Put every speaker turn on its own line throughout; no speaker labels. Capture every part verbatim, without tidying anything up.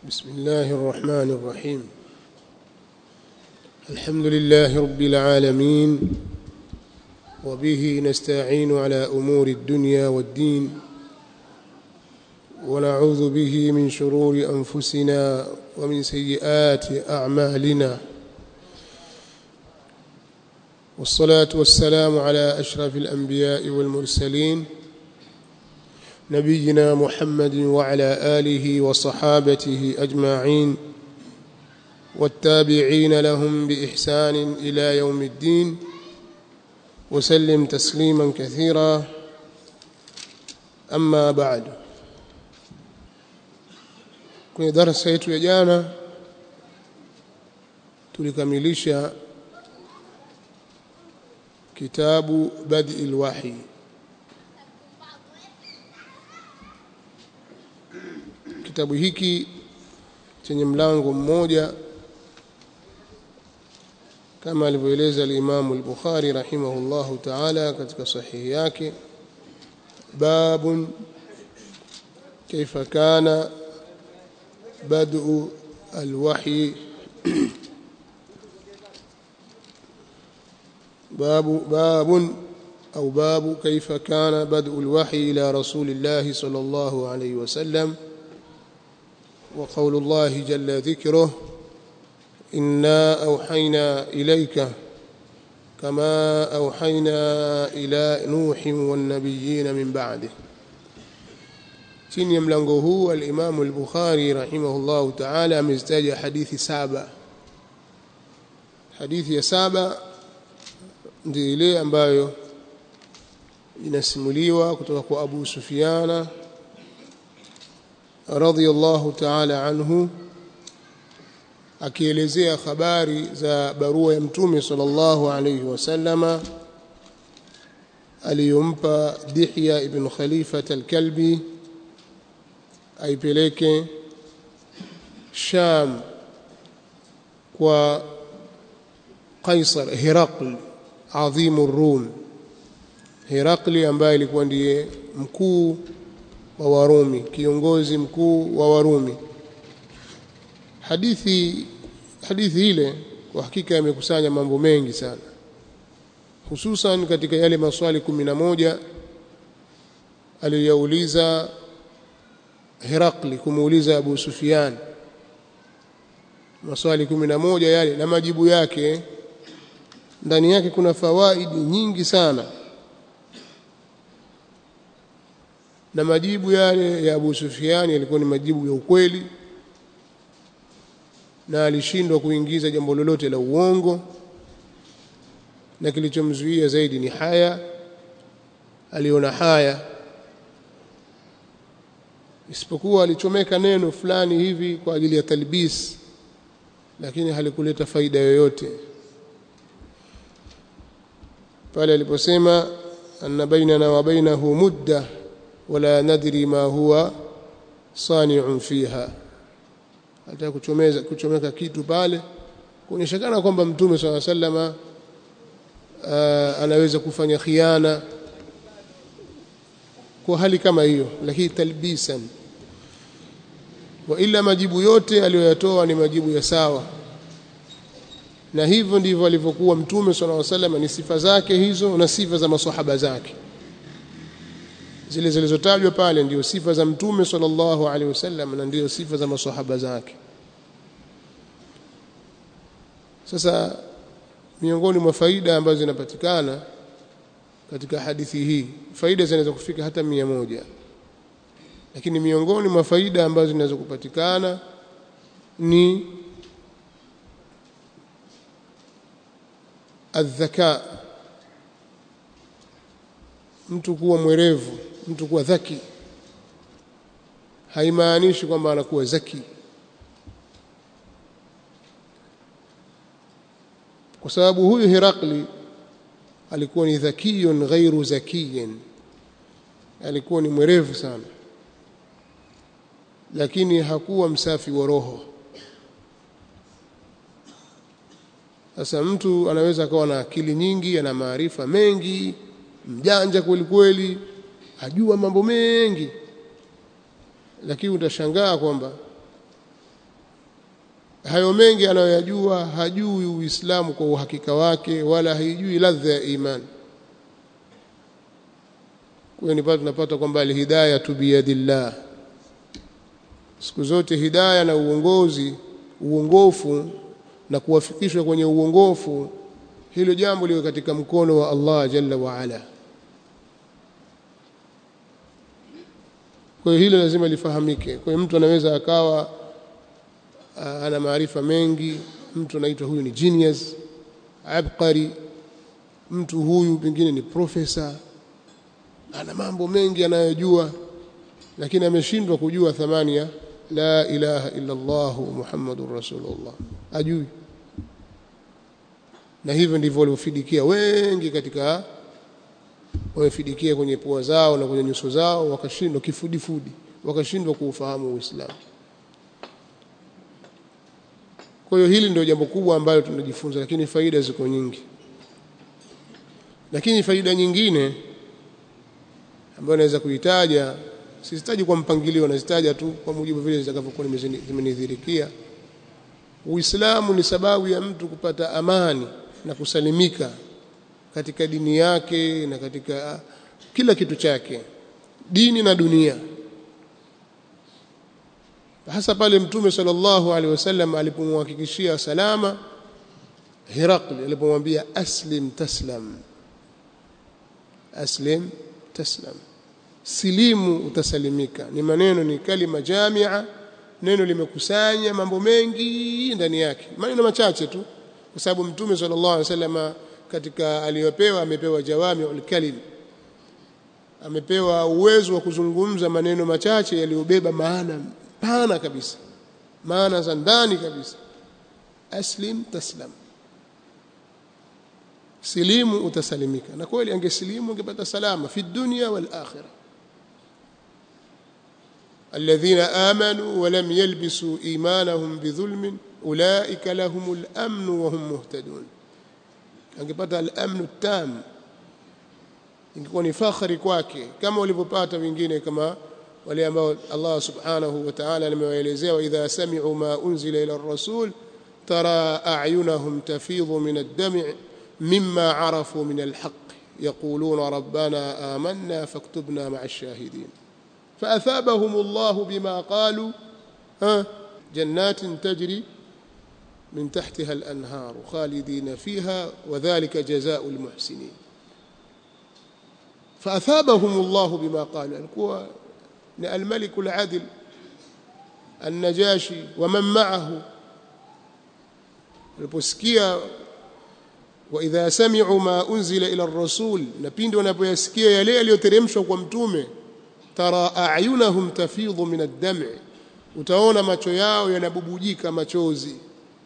بسم الله الرحمن الرحيم. الحمد لله رب العالمين، وبه نستعين على أمور الدنيا والدين، ونعوذ به من شرور أنفسنا ومن سيئات أعمالنا، والصلاة والسلام على أشرف الأنبياء والمرسلين نبينا محمد وعلى آله وصحابته أجمعين، والتابعين لهم بإحسان إلى يوم الدين، وسلم تسليما كثيرا. أما بعد، kwenye darasa yetu ya jana tulikamilisha kitabu Bad'il Wahi. Kitabu hiki chenye mlango mmoja kama alivyoeleza al-Imam al-Bukhari rahimahullahu ta'ala katika sahihi yake, babun kaifa kana bad'u al-wahyi babu babun au babu kaifa kana bad'u al-wahyi ila rasulillahi sallallahu alayhi wasallam وقول الله جل ذكره إنا أوحينا إليك كما أوحينا إلى نوح والنبيين من بعده. chini ya mlango huu al-Imam al-Bukhari rahimahullahu ta'ala amezitaja hadithi saba. Hadithi ya saba ndiyo ile ambayo inasimuliwa kutoka kwa Abu Sufyana radhiyallahu ta'ala anhu, akielezea habari za barua ya Mtume sallallahu alayhi wasallama aliyompa Dihya ibn Khalifat al-Kalbi aipeleke Sham kwa Kaisar Herakl adhimu Rum. Herakli ambaye alikuwa ndiye mkuu wa Warumi, kiongozi mkuu wa Warumi. Hadithi hadithi ile kwa hakika imekusanya mambo mengi sana, hususan katika yale maswali kumi na moja aliyouliza Herakli kumuuliza Abu Sufyan. Maswali kumi na moja yale na majibu yake, ndani yake kuna fawaidi nyingi sana, na majibu yale ya Abu Sufyan yalikuwa ni majibu ya ukweli, na alishindwa kuingiza jambo lolote la uongo, na kilichomzuia zaidi ni haya. Aliona haya, isipokuwa alichomeka neno fulani hivi kwa ajili ya talbis, lakini halikuleta faida yoyote. Pale aliposema anna bainana wa bainahu mudda wala nadri ma huwa sani'un fiha, hata kuchomeza kuchomeka kitu pale kuoneshana kwamba Mtume swalla sallama anaweza kufanya khiana kwa hali kama hiyo, lakini talbisan. Wa ila majibu yote aliyoyatoa ni majibu ya sawa, na hivyo ndivyo alivyokuwa Mtume swalla sallama, ni sifa zake hizo na sifa za maswahaba zake. Zile zilizotajwa pale ndio sifa za Mtume sallallahu alaihi wasallam na ndio sifa za maswahaba zake. Sasa miongoni mwa faida ambazo zinapatikana katika hadithi hii, faida zinaweza kufika hata mia moja, lakini miongoni mwa faida ambazo zinaweza kupatikana ni adh-dhaka, mtu kuwa mwerevu, mtu kuwa dhaki. Haimaanishi kwamba anakuwa zaki, kwa sababu huyu Herakli alikuwa ni dhakiyun ghairu zakiyin, alikuwa ni mwerevu sana, lakini hakuwa msafi wa roho. Sasa mtu anaweza akawa na akili nyingi, ana maarifa mengi, mjanja kweli kweli, ajua mambo mengi, lakini utashangaa kwamba hayo mengi anayoyajua hajui Uislamu kwa uhakika wake wala haijui ladha ya imani. Kwa hiyo nipata tunapata kwamba alhidayah biyadillah. Siku zote hidayah na uongozi, uongofu na kuwafikishwa kwenye uongofu, hilo jambo liko katika mkono wa Allah jalla wa ala. Kwa hiyo hilo lazima lifahamike. Kwa hiyo mtu anaweza akawa ana maarifa mengi, mtu anaitwa huyu ni genius, abqari, mtu huyu pengine ni professor, ana mambo mengi anayojua, lakini ameshindwa kujua thamani ya la ilaha illa Allah Muhammadur Rasulullah, ajui. Na hivyo ndivyo waliofidikia wengi katika, wamefidikia kwenye pua zao na kwenye nyuso zao, wakashindwa kifudifudi, wakashindwa kuufahamu Uislamu. Kwa hiyo hili ndio jambo kubwa ambalo tunajifunza, lakini faida ziko nyingi. Lakini faida nyingine ambayo naweza kuitaja, sisitaji kwa mpangilio, nazitaja tu kwa mujibu vile zitakavyokuwa zimenidhirikia. Uislamu ni sababu ya mtu kupata amani na kusalimika katika dini yake na katika kila kitu chake, dini na dunia. Hasa pale Mtume sallallahu alaihi wasallam alipomhakikishia salama Herakli, alipomwambia aslim taslam, aslim taslam, silimu utasalimika. Ni maneno, ni kalima jamia, neno limekusanya mambo mengi ndani yake, maneno machache tu, kwa sababu Mtume sallallahu alaihi wasallam katika aliyopewa, amepewa jawami'ul kalim, amepewa uwezo wa kuzungumza maneno machache yaliyobeba maana pana kabisa, maana za ndani kabisa. Aslim taslam, silimu utasalimika. Na kweli angesilimu angepata salama fi dunya wal akhirah. alladhina amanu wa lam yalbisu imanahum bidhulmin ulaika lahumul amn wa hum muhtadun. Angepata al-amn tam, ingekuwa ni fakhari kwake, kama walivyopata wengine, kama wale ambao Allah subhanahu wa ta'ala amewaelezea, wa idha sami'u ma unzila ila ar-rasul tara a'yunahum tafidhu min ad-dam' mimma 'arafu min al-haqq yaquluna rabbana amanna faktubna ma'a ash-shahidin فأثابهم الله بما قالوا جنات تجري من تحتها الأنهار خالدين فيها وذلك جزاء المحسنين. فأثابهم الله بما قالوا، الكوى الملك العدل النجاشي ومن معه البسكية وإذا سمعوا ما أنزل إلى الرسول، نبيند ونبيسكية يلي يليوترمشوا ومتومه tara a'yunahum tafidhu min ad-dam', utaona macho yao yanabubujika machozi,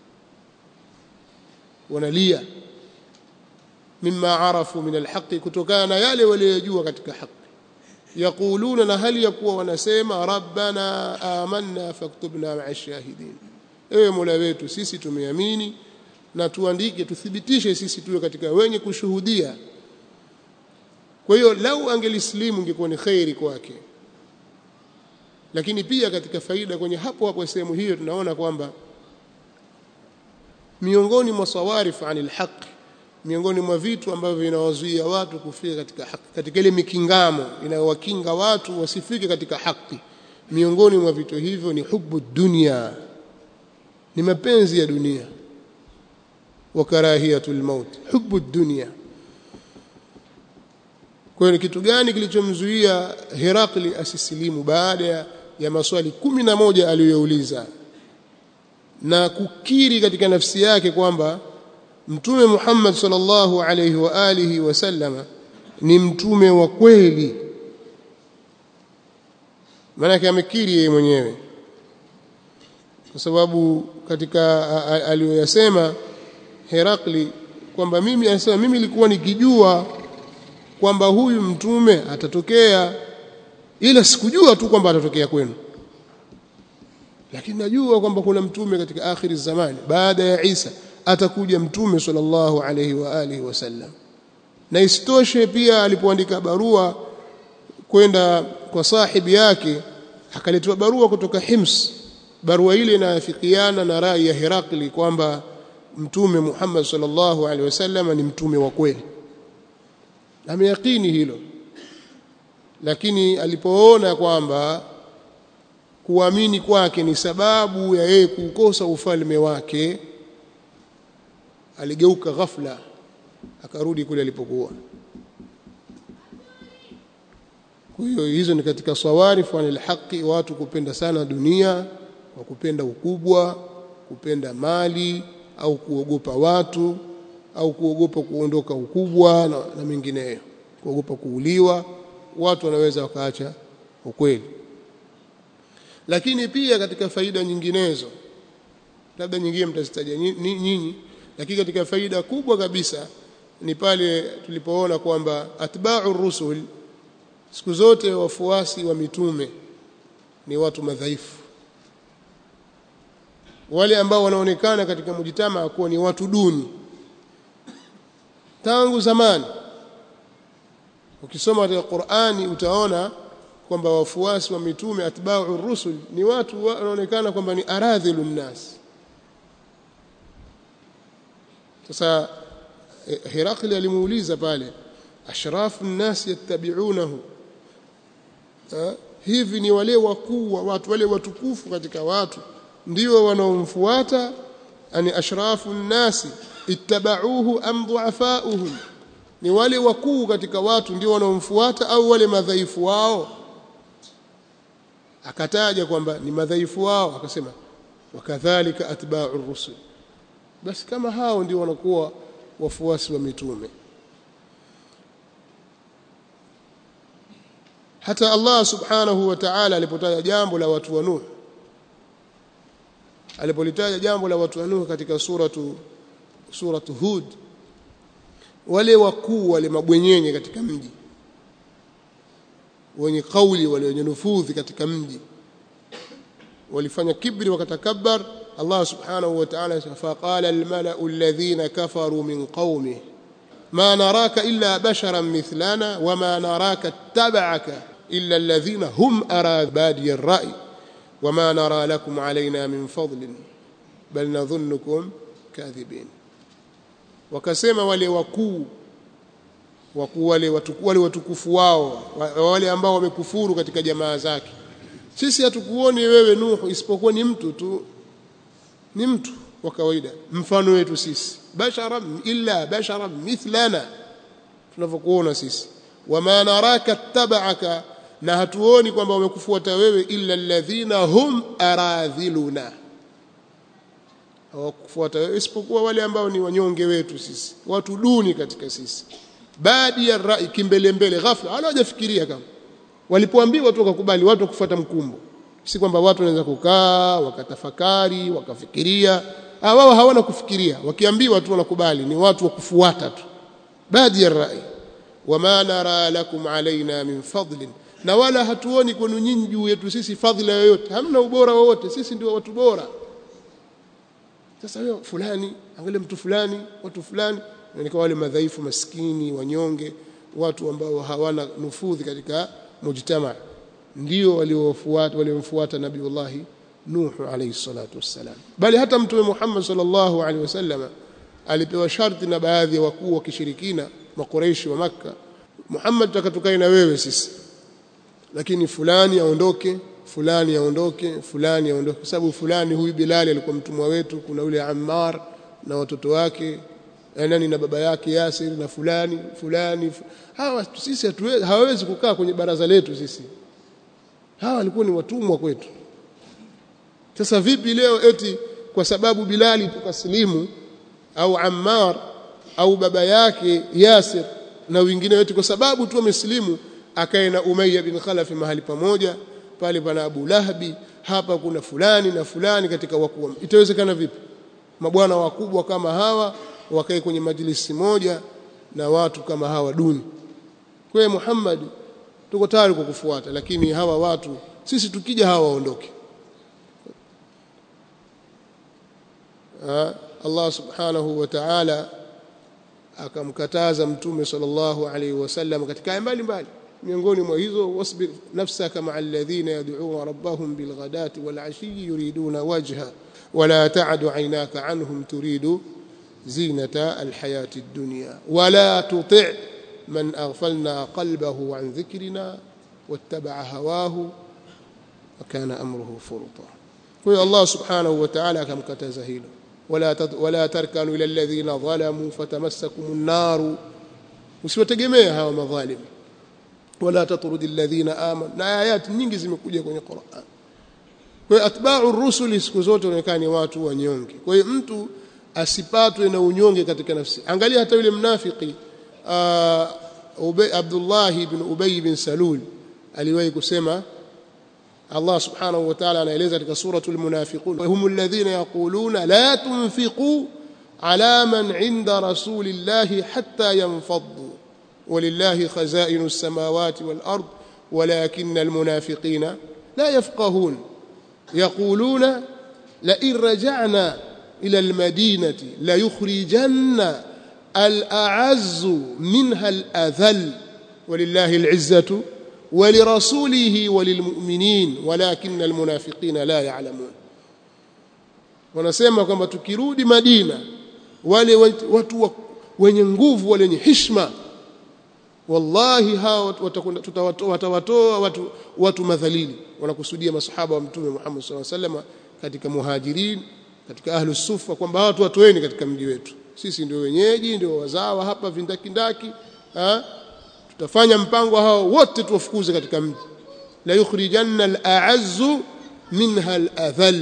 wanalia, mimma arafu min al-haqq, kutokana na yale waliyojua katika haki. Yaquluna, na hali yakuwa wanasema, rabbana amanna faktubna ma'a ash-shahidin, ewe Mola wetu sisi tumeamini na tuandike, tuthibitishe sisi tuwe katika wenye kushuhudia. Kwa hiyo lau angelislimu ingekuwa ni khairi kwake. Lakini pia katika faida kwenye hapo hapo sehemu hiyo tunaona kwamba miongoni mwa sawarif anil haqq, miongoni mwa vitu ambavyo vinawazuia watu kufika katika haki, katika ile mikingamo inayowakinga watu wasifike katika haki, miongoni mwa vitu hivyo ni hubu dunya, ni mapenzi ya dunia, wa karahiyatul maut, hubu dunya. Kwa hiyo kitu gani kilichomzuia Herakli asisilimu baada ya, ya maswali kumi na moja aliyouliza na kukiri katika nafsi yake kwamba Mtume Muhammad sallallahu alayhi wa alihi wasallama ni mtume wa kweli? Maana amekiri yeye mwenyewe, kwa sababu katika aliyoyasema Herakli kwamba mimi anasema mimi nilikuwa nikijua kwamba huyu mtume atatokea, ila sikujua tu kwamba atatokea kwenu, lakini najua kwamba kuna mtume katika akhiri zamani, baada ya Isa atakuja mtume sallallahu alayhi wa alihi wasallam. Na isitoshe pia alipoandika barua kwenda kwa sahibi yake, akaletwa barua kutoka Hims barua ile inafikiana na rai ya Herakli kwamba mtume Muhammad sallallahu alaihi wasallam ni mtume wa kweli. Ameyakini hilo, lakini alipoona kwamba kuamini kwake ni sababu ya yeye kukosa ufalme wake, aligeuka ghafla akarudi kule alipokuwa. Kwa hiyo hizo ni katika sawarifu anil haqi, watu kupenda sana dunia kwa kupenda ukubwa, kupenda mali au kuogopa watu au kuogopa kuondoka ukubwa na, na mengineyo, kuogopa kuuliwa. Watu wanaweza wakaacha ukweli. Lakini pia katika faida nyinginezo, labda nyingine mtazitaja nyinyi, lakini katika faida kubwa kabisa ni pale tulipoona kwamba atba'ur rusul, siku zote wafuasi wa mitume ni watu madhaifu, wale ambao wanaonekana katika mujitamaa kuwa ni watu duni tangu zamani. Ukisoma katika Qur'ani utaona kwamba wafuasi wa mitume atba'ur rusul ni watu wanaonekana kwamba ni aradhilun nas. Sasa Herakli alimuuliza pale, ashrafu an-nas yattabi'unahu, hivi ni wale wakuu wa watu, wale watukufu katika watu ndio wanaomfuata? Ani ashrafu an-nas ittaba'uhu am du'afa'uhum, ni wale wakuu katika watu ndio wanaomfuata au wale madhaifu wao? Akataja kwamba ni madhaifu wao, akasema wakadhalika atba'ur rusul, basi kama hao ndio wanakuwa wafuasi wa mitume. Hata Allah subhanahu wa ta'ala alipotaja jambo la watu wa Nuh, alipolitaja jambo la watu wa Nuh katika suratu suratu Hud, wale wakuu wale mabwenyenye katika mji, wenye kauli, wale wenye nufudhi katika mji, walifanya kibri wakatakabbar. Allah subhanahu wa ta'ala faqala almala'u alladhina kafaru min qaumihi ma naraka illa basharan mithlana wama naraka ittaba'aka illa alladhina hum arabadi ar-ra'i wama nara lakum alayna min fadlin bal nadhunnukum kadhibin. Wakasema wale wakuu wakuu wale watukufu wale watukufu wao, wale ambao wamekufuru katika jamaa zake, sisi hatukuoni wewe Nuhu isipokuwa ni mtu tu, ni mtu wa kawaida mfano wetu sisi, basharan illa basharan mithlana, tunavyokuona sisi. Wama naraka tabaka, na hatuoni kwamba wamekufuata wewe, illa alladhina hum aradhiluna, hawakufuata wewe isipokuwa wale ambao ni wanyonge wetu sisi, watu duni katika sisi. Baadi ya rai, kimbele mbele, ghafla, wala hajafikiria. Kama walipoambiwa tu wakakubali, watu kufuata mkumbo. Si kwamba watu wanaweza kukaa wakatafakari wakafikiria, wao hawana kufikiria, wakiambiwa tu wanakubali, ni watu wa kufuata tu. Baadi ya rai, wama nara lakum alaina min fadlin, na wala hatuoni kwenu nyinyi juu yetu sisi fadhila yoyote, hamna ubora wowote, sisi ndio watu bora. Sasa wewe fulani, angalia mtu fulani, watu fulani, ni kwa wale madhaifu, maskini, wanyonge, watu ambao hawana nufudhi katika mujtamaa, ndio waliofuata waliomfuata Nabiiullah Nuh alayhi salatu wassalam. Bali hata Mtume Muhammad sallallahu alaihi wasallam alipewa sharti na baadhi ya wakuu wa kishirikina makureishi wa Makka, Muhammad, takatukae na wewe sisi, lakini fulani aondoke, fulani aondoke, fulani aondoke, kwa sababu fulani, huyu Bilal alikuwa mtumwa wetu, kuna yule Ammar na watoto wake, nani na baba yake Yasir, na fulani fulani, hawa sisi hatuwezi, hawawezi kukaa kwenye baraza letu sisi, hawa walikuwa ni watumwa kwetu. Sasa vipi leo eti kwa sababu Bilali tukaslimu, au Ammar au baba yake Yasir na wengine wetu, kwa sababu tu wameslimu, akae na Umayya bin Khalaf mahali pamoja, pale pana Abu Lahabi, hapa kuna fulani na fulani katika wakuu? Itawezekana vipi mabwana wakubwa kama hawa wakae kwenye majlisi moja na watu kama hawa duni? Kwa hiyo Muhammad, tuko tayari kukufuata, lakini hawa watu sisi tukija hawa waondoke. Allah subhanahu wa ta'ala akamkataza Mtume sallallahu alaihi wasallam katika aya mbalimbali, miongoni mwa hizo wasbir nafsaka ma'a alladhina yad'una rabbahum bilghadati wal 'ashiyyi yuriduna wajha wala ta'du 'aynaka 'anhum turidu zinata alhayati ad-dunya wala tuti' man aghfalna qalbahu 'an dhikrina wattaba'a hawahu wa kana amruhu furta. Kwa hiyo Allah subhanahu wa ta'ala akamkataza hilo, wala wala tarkanu ila alladhina zalamu fatamassakumun nar, usiwategemea hawa madhalimu, wala tatrudi alladhina amanu, na ayati nyingi zimekuja kwenye Qur'an. Kwa hiyo atba'u rusuli siku zote wanaonekana ni watu wanyonge. Kwa hiyo mtu asipatwe na unyonge katika nafsi. Angalia hata yule mnafiki Abdullah ibn Ubay ibn Salul aliwahi kusema, Allah subhanahu wa ta'ala anaeleza katika suratul munafiqun, humul ladhina yaquluna la tunfiqu ala man 'inda rasulillahi hatta yanfaddu walillahi khazainus samawati wal ard walakinnal munafiqina la yafqahun yaquluna la in raja'na ila al madinati la yukhrijanna al a'azzu minha al adhall walillahi al 'izzatu ولرسوله وللمؤمنين ولكن المنافقين لا يعلمون. wanasema kwamba tukirudi Madina wale watu wenye nguvu wale wenye heshima wallahi hao tutawatoa watu watu madhalili. Wanakusudia masahaba wa Mtume Muhammad sallallahu alaihi wasallam katika muhajirin, katika ahlus sufa, kwamba watu watoeni katika mji wetu, sisi ndio wenyeji, ndio wazawa hapa vindakindaki, ha? Tutafanya mpango hao wote tuwafukuze katika mji. La yukhrijanna al-a'azzu minha al-adhall,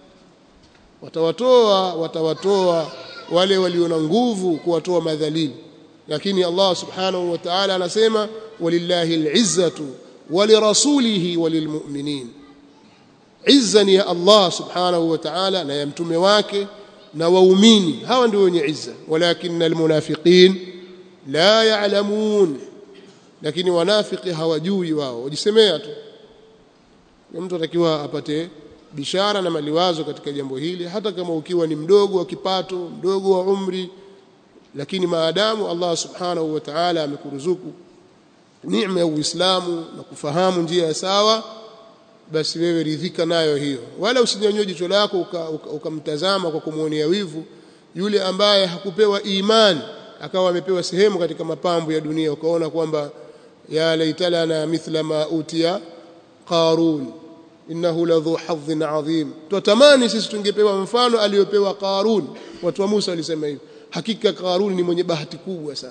watawatoa watawatoa wale walio na nguvu kuwatoa madhalili. Lakini Allah subhanahu wa ta'ala anasema walillahi al-'izzatu walirasulihi walilmu'minin, izza ni ya Allah subhanahu wa ta'ala na ya mtume wake na waumini, hawa ndio wenye izza. Walakinnal munafiqin la ya'lamun, lakini wanafiki hawajui, wao wajisemea tu. Mtu atakiwa apate bishara na maliwazo katika jambo hili, hata kama ukiwa ni mdogo wa kipato, mdogo wa umri, lakini maadamu Allah subhanahu wa ta'ala amekuruzuku neema ya Uislamu na kufahamu njia ya sawa, basi wewe ridhika nayo hiyo, wala usinyanyue jicho lako ukamtazama uka, uka kwa kumuonea wivu yule ambaye hakupewa imani akawa amepewa sehemu katika mapambo ya dunia, ukaona kwamba ya laitalana mithla ma utiya Qarun innahu ladhu hadhin adhim. Tutamani sisi tungepewa mfano aliyopewa Qarun. Watu wa Musa walisema hivyo, hakika Qarun ni mwenye bahati kubwa sana.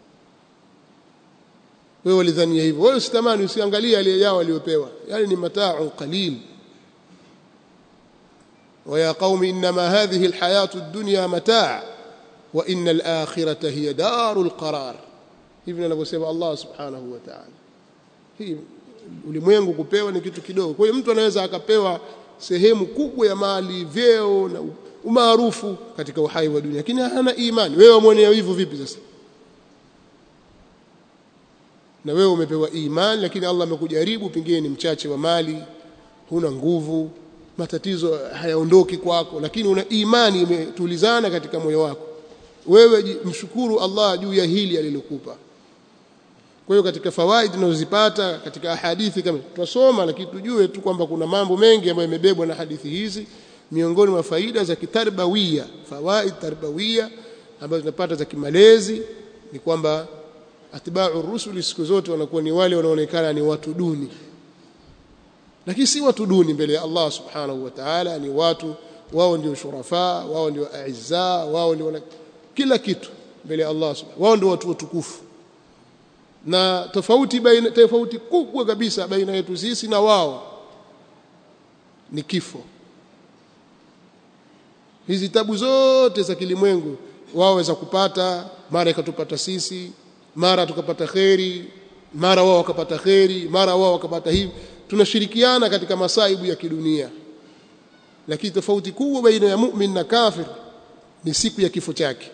Wewe walidhania hivyo, wewe usitamani, usiangalie ile yao aliyopewa, yani ni mata'un qalil. Wa ya qaumi inma hadhihi alhayatu ad-dunya mata' wa innal akhirata hiya darul qarar. Hivi anavyosema Allah subhanahu wa ta'ala. Hii ulimwengu kupewa ni kitu kidogo. Kwa hiyo mtu anaweza akapewa sehemu kubwa ya mali, vyeo na umaarufu katika uhai wa dunia, lakini hana imani. Wewe muone hivyo vipi sasa? Na wewe umepewa imani, lakini Allah amekujaribu, pengine ni mchache wa mali, huna nguvu, matatizo hayaondoki kwako, lakini una imani imetulizana katika moyo wako. Wewe mshukuru Allah juu ya hili alilokupa. Kwa hiyo katika fawaid tunazozipata katika ahadithi kama tunasoma, lakini tujue tu kwamba kuna mambo mengi ambayo yamebebwa na hadithi hizi. Miongoni mwa faida za kitarbawia, fawaid tarbawia ambazo tunapata za kimalezi ni kwamba atba'u rusuli siku zote wanakuwa ni wale wanaonekana ni watu duni, lakini si watu duni mbele ya Allah subhanahu wa ta'ala. Ni watu, wao ndio shurafa, wao ndio aizza, wao ndio kila kitu mbele ya Allah subhanahu. Wao ndio watu watukufu. Na tofauti baina tofauti kubwa kabisa baina yetu sisi na wao ni kifo. Hizi tabu zote za kilimwengu wao waweza kupata, mara ikatupata sisi, mara tukapata khairi, mara wao wakapata khairi, mara wao wakapata hivi. Tunashirikiana katika masaibu ya kidunia. Lakini tofauti kubwa baina ya mu'min na kafir ni siku ya kifo chake.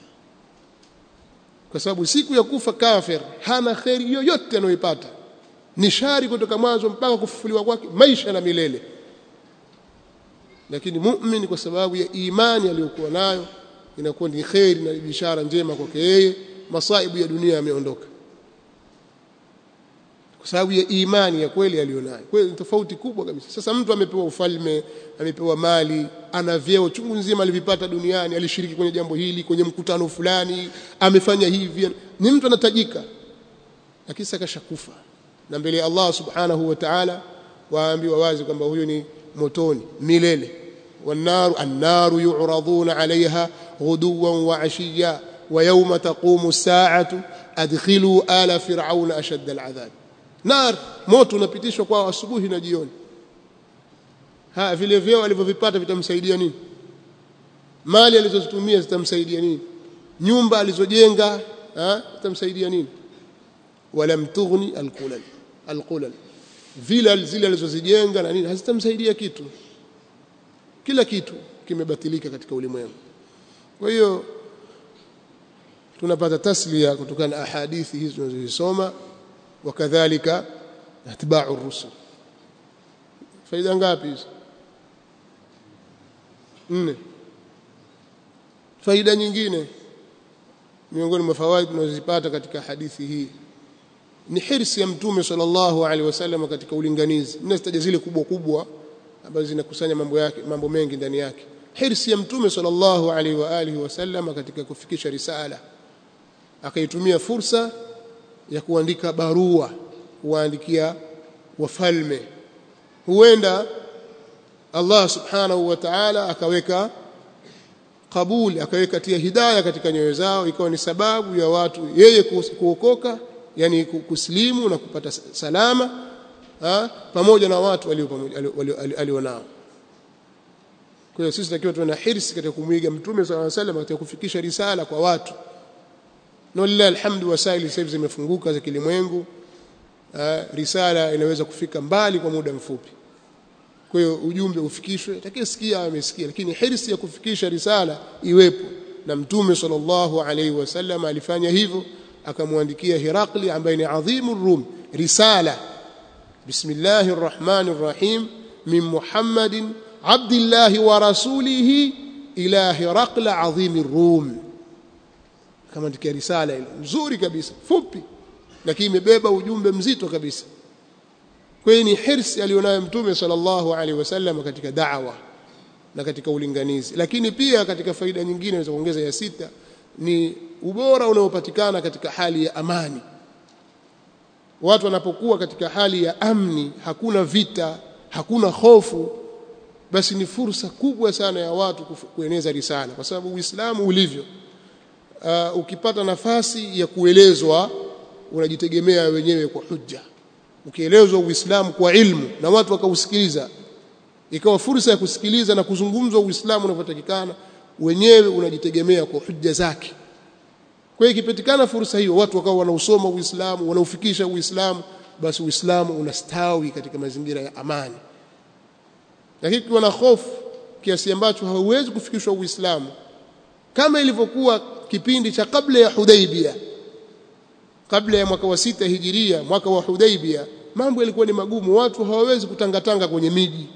Kwa sababu siku ya kufa kafir hana khairi yoyote anayoipata, ni shari kutoka mwanzo mpaka kufufuliwa kwake, maisha na milele. Lakini mu'min kwa sababu ya imani aliyokuwa nayo inakuwa ni khairi na bishara njema kwake yeye, masaibu ya dunia yameondoka. kwa sababu ya imani ya kweli aliyonayo. Kwa hiyo tofauti kubwa kabisa. Sasa mtu amepewa ufalme, amepewa mali, ana vyeo chungu nzima alivipata duniani, alishiriki kwenye jambo hili, kwenye mkutano fulani, amefanya hivi, ni mtu anatajika, lakini sasa kashakufa, na mbele ya Allah subhanahu wa ta'ala waambiwa wazi kwamba huyo ni motoni milele. والنار النار يعرضون عليها غدوا وعشيا ويوم تقوم الساعة أدخلوا آل فرعون أشد العذاب. nar moto unapitishwa kwa asubuhi na jioni. Ha, vile vyeo alivyovipata vitamsaidia nini? Mali alizozitumia zitamsaidia nini? Nyumba alizojenga ha zitamsaidia nini? Walam tughni alqulal alqulal, vile zile alizozijenga na nini hazitamsaidia kitu. Kila kitu kimebatilika katika ulimwengu. Kwa hiyo tunapata taslia kutokana na ahadithi hizi tunazozisoma, wakadhalika itibau rusul. Faida ngapi hizo? Nne. Faida nyingine miongoni mwa fawaid tunazozipata katika hadithi hii ni hirsi ya Mtume sallallahu alaihi wasallam katika ulinganizi. Ninazitaja zile kubwa kubwa ambazo zinakusanya mambo yake, mambo mengi ndani yake. Hirsi ya Mtume sallallahu alaihi wa alihi wasallam katika kufikisha risala, akaitumia fursa ya kuandika barua, kuandikia wafalme. Huenda Allah subhanahu wa ta'ala akaweka kabuli, akaweka tia hidayah katika nyoyo zao, ikawa ni sababu ya watu yeye kuokoka, yani kuslimu na kupata salama ha, pamoja na watu alionao. Kwa hiyo sisi takiwa tuwe na hirsi katika kumwiga Mtume sallallahu alaihi wasallam katika kufikisha risala kwa watu. Na lillahi alhamdu, wasaili sasa zimefunguka za kilimwengu, risala inaweza kufika mbali kwa muda mfupi. Kwa hiyo ujumbe ufikishwe, atakayesikia amesikia, lakini hirsi ya kufikisha risala iwepo. Na Mtume sallallahu alaihi wasallam alifanya hivyo, akamwandikia Hirakli ambaye ni adhimur Rum risala: Bismillahir Rahmanir Rahim, min Muhammadin abdillahi wa rasulihi ila Hirakli adhimir Rum. Kama ndikia risala ile nzuri kabisa, fupi, lakini imebeba ujumbe mzito kabisa. Kwa hiyo ni hirsi alionayo Mtume sallallahu alaihi wasallam katika da'wa na katika ulinganizi. Lakini pia katika faida nyingine naweza kuongeza ya sita ni ubora unaopatikana katika hali ya amani. Watu wanapokuwa katika hali ya amni, hakuna vita, hakuna hofu, basi ni fursa kubwa sana ya watu kueneza risala, kwa sababu Uislamu ulivyo, uh, ukipata nafasi ya kuelezwa unajitegemea wenyewe kwa hujja. Ukielezwa Uislamu kwa ilmu na watu wakausikiliza, ikawa fursa ya kusikiliza na kuzungumzwa Uislamu unavyotakikana, wenyewe unajitegemea kwa hujja zake. Kwa hiyo ikipatikana fursa hiyo, watu wakawa wanausoma Uislamu, wanaufikisha Uislamu, basi Uislamu unastawi katika mazingira ya amani. Lakini kwa na hofu kiasi ambacho hauwezi kufikishwa Uislamu, kama ilivyokuwa kipindi cha kabla ya Hudaybiyah, kabla ya mwaka wa sita hijiria, mwaka wa Hudaybiyah, mambo yalikuwa ni magumu, watu hawawezi kutangatanga kwenye miji,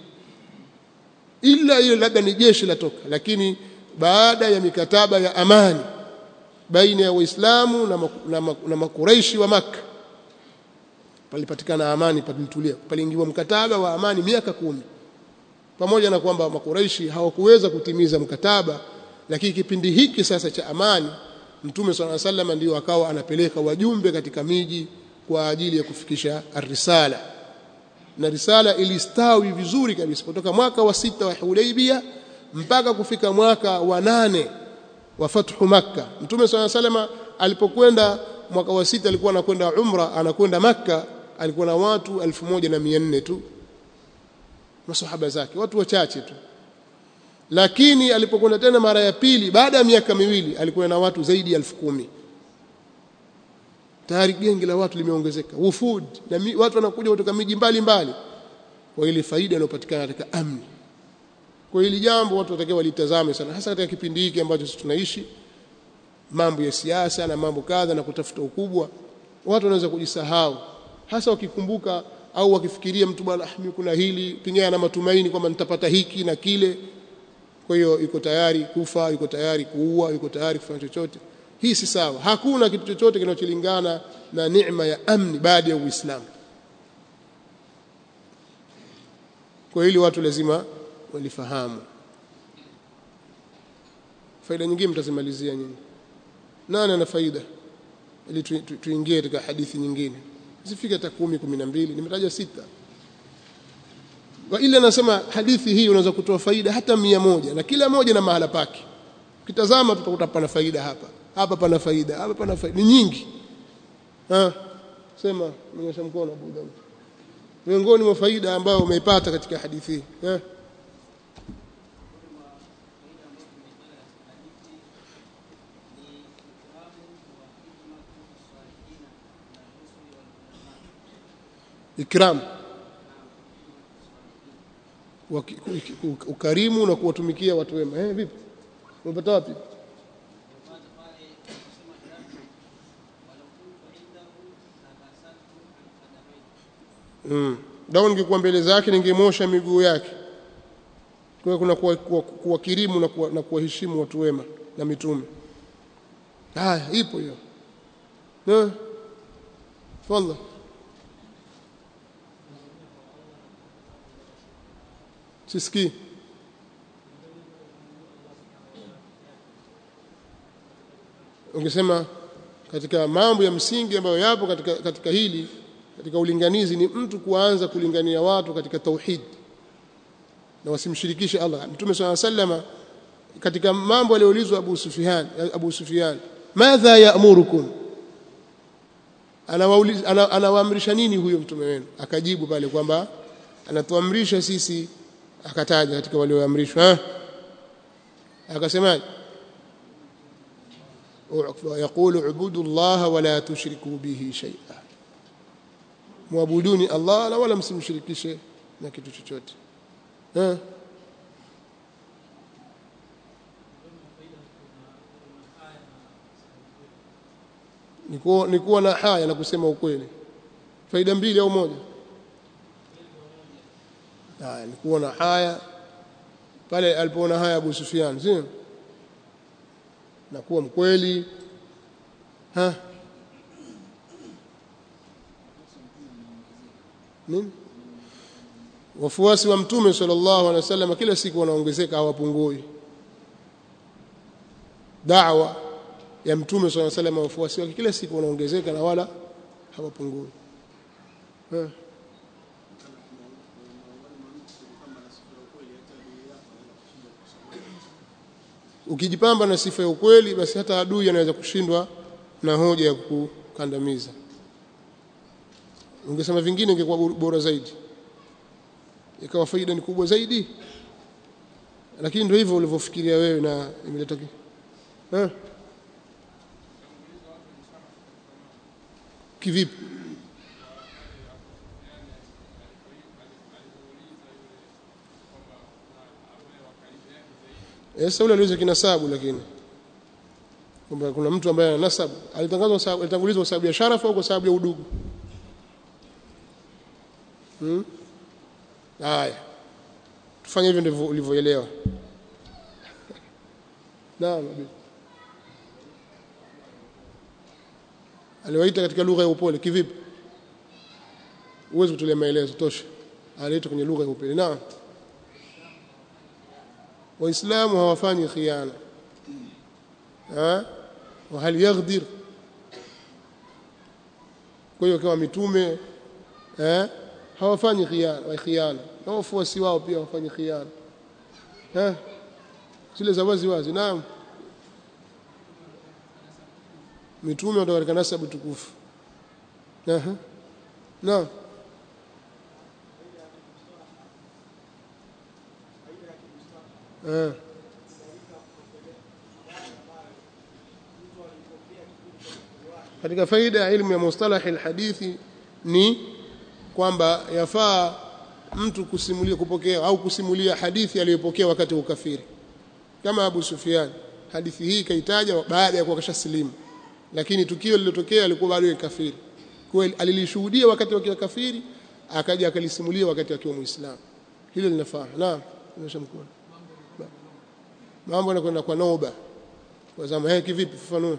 ila ile labda ni jeshi latoka. Lakini baada ya mikataba ya amani baina ya Waislamu na na, na Makuraishi wa Makka, palipatikana amani, palitulia, paliingiwa mkataba wa amani miaka kumi. Pamoja na kwamba Makuraishi hawakuweza kutimiza mkataba, lakini kipindi hiki sasa cha amani, Mtume sallallahu alaihi wasallam ndio akawa anapeleka wajumbe katika miji kwa ajili ya kufikisha ar-risala. Na risala ilistawi vizuri kabisa kutoka mwaka wa sita wa Hudaybiyah mpaka kufika mwaka wa nane wa Fathu Makkah. Mtume sallallahu alaihi wasallam alipokwenda mwaka wa sita, alikuwa anakwenda umra, anakwenda Makkah, alikuwa na watu elfu moja na mia nne tu masahaba zake, watu wachache tu. Lakini alipokwenda tena mara ya pili baada ya miaka miwili, alikuwa na watu zaidi ya elfu kumi. Tayari gengi la watu limeongezeka, wufud na mi, watu wanakuja kutoka miji mbalimbali kwa ile faida inayopatikana katika amni. Kwa hili jambo watu watakiwa walitazame sana, hasa katika kipindi hiki ambacho tunaishi, mambo ya siasa na mambo kadha na kutafuta ukubwa. Watu wanaweza kujisahau, hasa wakikumbuka au wakifikiria mtu bwana, ah, kuna hili, pengine ana matumaini kwamba nitapata hiki na kile. Kwa hiyo yuko tayari kufa, yuko tayari kuua, yuko tayari kufanya chochote. Hii si sawa. Hakuna kitu chochote kinacholingana na neema ya amni baada ya Uislamu. Kwa hili watu lazima walifahamu. Faida nyingine mtazimalizia nyinyi. Nani ana faida? Ili tuingie katika hadithi nyingine. Zifika hata kumi, kumi na mbili, nimetaja sita. Wa ila nasema hadithi hii unaweza kutoa faida hata mia moja na kila moja na mahala pake. Ukitazama tutakuta pana faida hapa. Hapa pana faida, hapa pana faida. Ni nyingi. Ha? Sema mnyosha mkono Abu Daud. Miongoni mwa faida ambayo umeipata katika hadithi hii. Eh? Ikram, ukarimu na kuwatumikia watu wema. Eh, vipi? Umepata wapi? Mm. Dawa ningekuwa mbele zake ningemosha miguu yake. Kwa kuna kuwakirimu na kuwa, na kuwaheshimu watu wema na mitume. Ah, ipo hiyo. Eh? Fadhali. Sisikii. Ungesema katika mambo ya msingi ambayo yapo katika katika hili katika ulinganizi ni mtu kuanza kulingania watu katika tauhid na wasimshirikishe Allah. Mtume swalla sallama katika mambo aliyoulizwa Abu Sufyan Abu Sufyan, madha ya'murukum? Anawauliza anawaamrisha nini huyo mtume wenu? Akajibu pale kwamba anatuamrisha sisi, akataja katika walioamrishwa. Akasemaje? yaqulu ubudu Allah wa la tushriku bihi shay'a, muabuduni Allah na wala msimshirikishe na kitu chochote. Eh, nikuwa nikuwa na haya na kusema ukweli. Faida mbili au moja? Ah, nikuwa na haya pale alipoona haya Abu Sufyan, sio? Na kuwa mkweli. Ha? Nini? Wafuasi wa Mtume sallallahu alaihi wasallam kila siku wanaongezeka, hawapungui. Da'wa ya Mtume sallallahu alaihi wasallam, wafuasi wake kila siku wanaongezeka na wala hawapungui. Ha? Ukijipamba na sifa ya ukweli, basi hata adui anaweza kushindwa na hoja ya kukandamiza. Ungesema vingine ingekuwa bora zaidi, ikawa faida ni kubwa zaidi, lakini ndio hivyo ulivyofikiria wewe na imeleta eh kivipi? Esa ule aliweza kinasabu, lakini kwamba kuna mtu ambaye ana nasabu, alitangazwa sababu, alitangulizwa sababu ya sharafa au kwa sababu ya udugu. Hmm? Haya. Tufanye hivyo ndivyo ulivyoelewa. Naam. Aliwaita katika lugha ya upole kivipi? Uwezo kutolea maelezo tosha. Aliita kwenye lugha ya upole. Naam. Waislamu hawafanyi khiana. Ha? Wa hal yaghdir. Kwa hiyo kama mitume eh hawafanyi khiana, wa khiana. Na wafuasi wao pia hawafanyi khiana. Eh? Zile za wazi wazi. Naam. Mitume kutoka katika nasabu tukufu. Aha. Naam. Eh. Katika faida ya ilmu ya mustalah alhadithi ni kwamba yafaa mtu kusimulia kupokea au kusimulia hadithi aliyopokea wakati wa ukafiri. Kama Abu Sufyan, hadithi hii kaitaja baada ya kuwa silimu, lakini tukio lililotokea alikuwa bado ni kafiri. Kwa hiyo alilishuhudia wakati wa kafiri, akaja akalisimulia wakati akiwa Muislamu. Hilo linafaa. Naam, nimeshamkuona. Mambo yanakwenda kwa nauba. Kwa zama haya kivipi fafanua?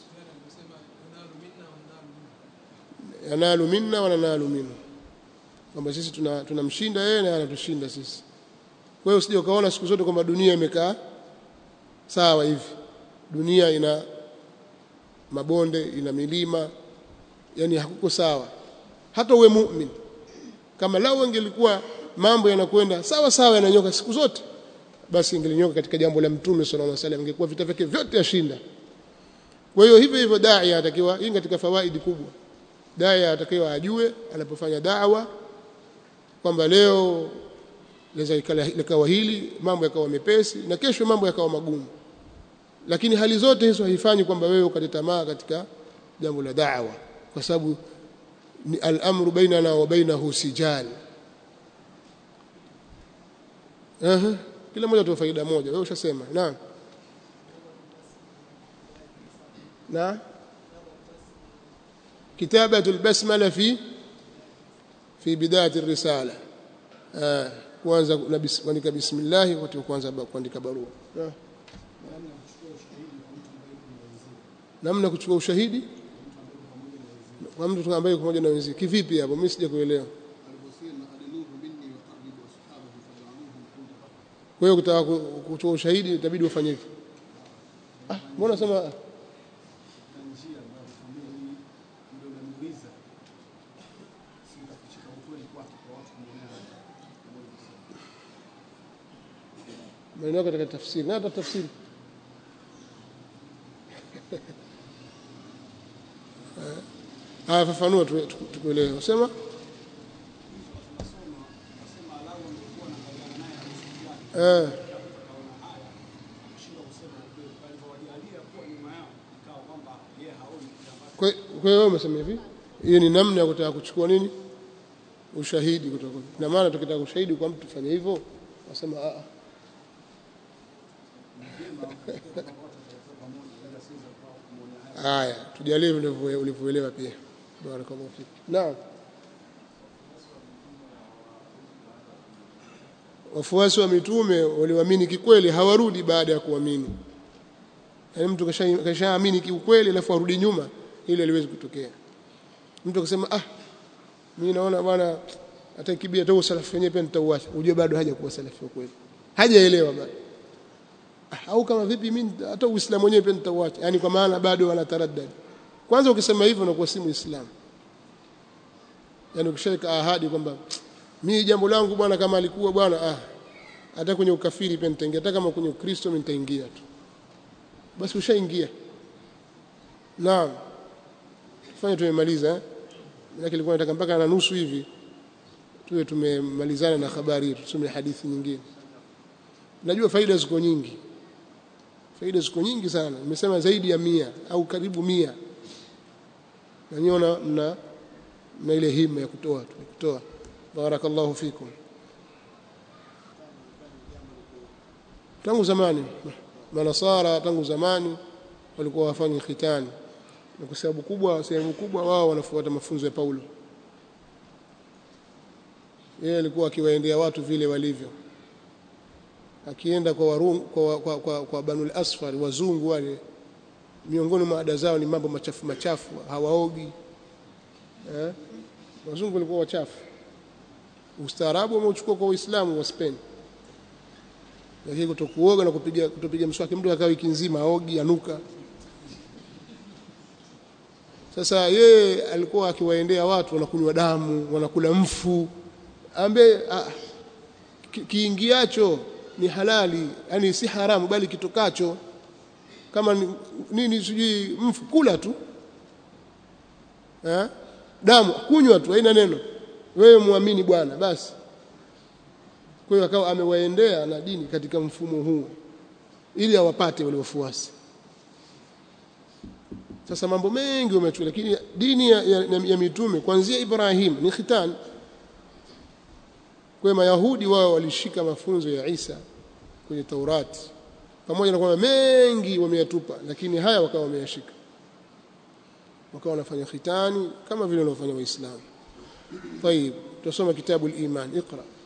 Yanalu minna wa nanalu minhu. kwamba sisi tuna tunamshinda yeye na anatushinda sisi. Kwa hiyo usije ukaona siku zote kwamba dunia imekaa sawa hivi. Dunia ina mabonde, ina milima, yani hakuko sawa. Hata uwe muumini, kama lao ingelikuwa mambo yanakwenda sawa sawa yananyoka siku zote, basi ingelinyoka katika jambo la Mtume sallallahu alaihi wasallam, ingekuwa vita vyake vyote yashinda. Kwa hiyo hivyo hivyo dai atakiwa, hii katika fawaidi kubwa, dai atakiwa ajue anapofanya da'wa kwamba leo leza ikawa hili mambo yakawa mepesi na kesho mambo yakawa magumu, lakini hali zote hizo haifanyi kwamba wewe ukate tamaa katika jambo la da'wa, kwa sababu al-amru bainana wa bainahu sijal. Aha, kila mmoja tu faida moja. Wewe ushasema naam na kitabatul basmala fi fi bidayati ar-risala, ah kwanza kuandika bismillah wakati kwanza kuandika barua. Namna kuchukua ushahidi kwa mtu ambaye yuko pamoja na wenzake kivipi hapo? Mimi sija kuelewa. Kwa hiyo ukitaka kuchukua ushahidi itabidi ufanye hivyo. Ah, mbona sema maneno katika tafsiri na hata tafsiri ah fafanua tukuelewe. Sema eh kwa hiyo umesema hivi, hiyo ni namna ya kutaka kuchukua nini ushahidi kutoka. Na maana tukitaka ushahidi kwa mtu fanya hivyo, wasema a a haya tujalie ulivyoelewa pia. Barakallahu fiki. Naam, wafuasi wa mitume walioamini kikweli hawarudi baada ya kuamini. Yaani mtu kashaamini kiukweli alafu arudi nyuma, ile haliwezi kutokea. Mtu akasema ah mimi naona bwana atakibia tu salafu wenyewe pia nitauacha, ujue bado haja kuwa salafu wa kweli, hajaelewa bado. Au kama vipi mimi hata Uislamu wenyewe pia nitauacha, yani kwa maana bado wanataraddad. Kwanza ukisema hivyo unakuwa si Muislamu. Yani ukishaweka ahadi kwamba mimi jambo langu bwana kama alikuwa bwana ah hata kwenye ukafiri pia nitaingia, hata kama kwenye Ukristo mimi nitaingia tu, basi ushaingia. Naam, fanya tumemaliza eh, lakini nilikuwa nataka mpaka na nusu hivi tuwe tumemalizana na habari, tusome hadithi nyingine. Najua faida ziko nyingi, faida ziko nyingi sana, nimesema zaidi ya mia au karibu mia, na niona mna na ile hima ya kutoa tu kutoa. Barakallahu fikum. Tangu zamani manasara, tangu zamani walikuwa wafanya khitani, na kwa sababu kubwa, sehemu kubwa wao wanafuata mafunzo ya Paulo. Yeye alikuwa akiwaendea watu vile walivyo, akienda kwa warungu, kwa kwa, kwa, kwa Banul Asfar, wazungu wale, miongoni mwa ada zao ni mambo machafu machafu, hawaogi eh, wazungu walikuwa wachafu. Ustaarabu umechukua kwa Uislamu wa Spain, lakini kutokuoga na kupiga kutopiga mswaki, mtu akawa wiki nzima aogi anuka. Sasa yeye alikuwa akiwaendea watu wanakunywa damu, wanakula mfu, ambaye kiingiacho ni halali, yani si haramu, bali kitokacho kama nini sijui mfu kula tu eh, damu kunywa tu, haina neno, wewe muamini bwana basi. Kwa hiyo akawa amewaendea na dini katika mfumo huu ili awapate wale wafuasi. Sasa mambo mengi umechukua, lakini dini ya, ya, ya mitume kuanzia Ibrahim ni khitan. Kwa Mayahudi wao walishika mafunzo ya Isa kwenye Taurati, pamoja na kwamba mengi wameyatupa, lakini haya wakawa wameyashika, wakawa wanafanya khitani kama vile wanaofanya Waislamu. طيب tusome kitabu al-iman. Iqra.